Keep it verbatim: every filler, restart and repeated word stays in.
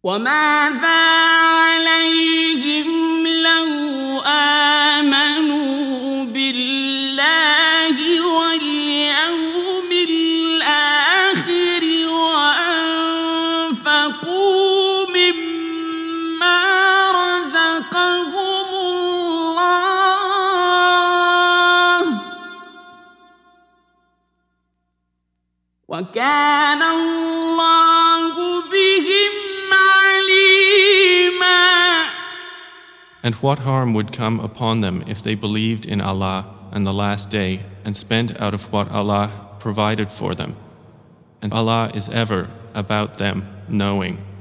وماذا عليهم لو آمنوا بالله واليوم الآخر وأنفقوا مما رزقهم الله وكان الله بهم عليما. And what harm would come upon them if they believed in Allah and the Last Day and spent out of what Allah provided for them? And Allah is ever about them knowing.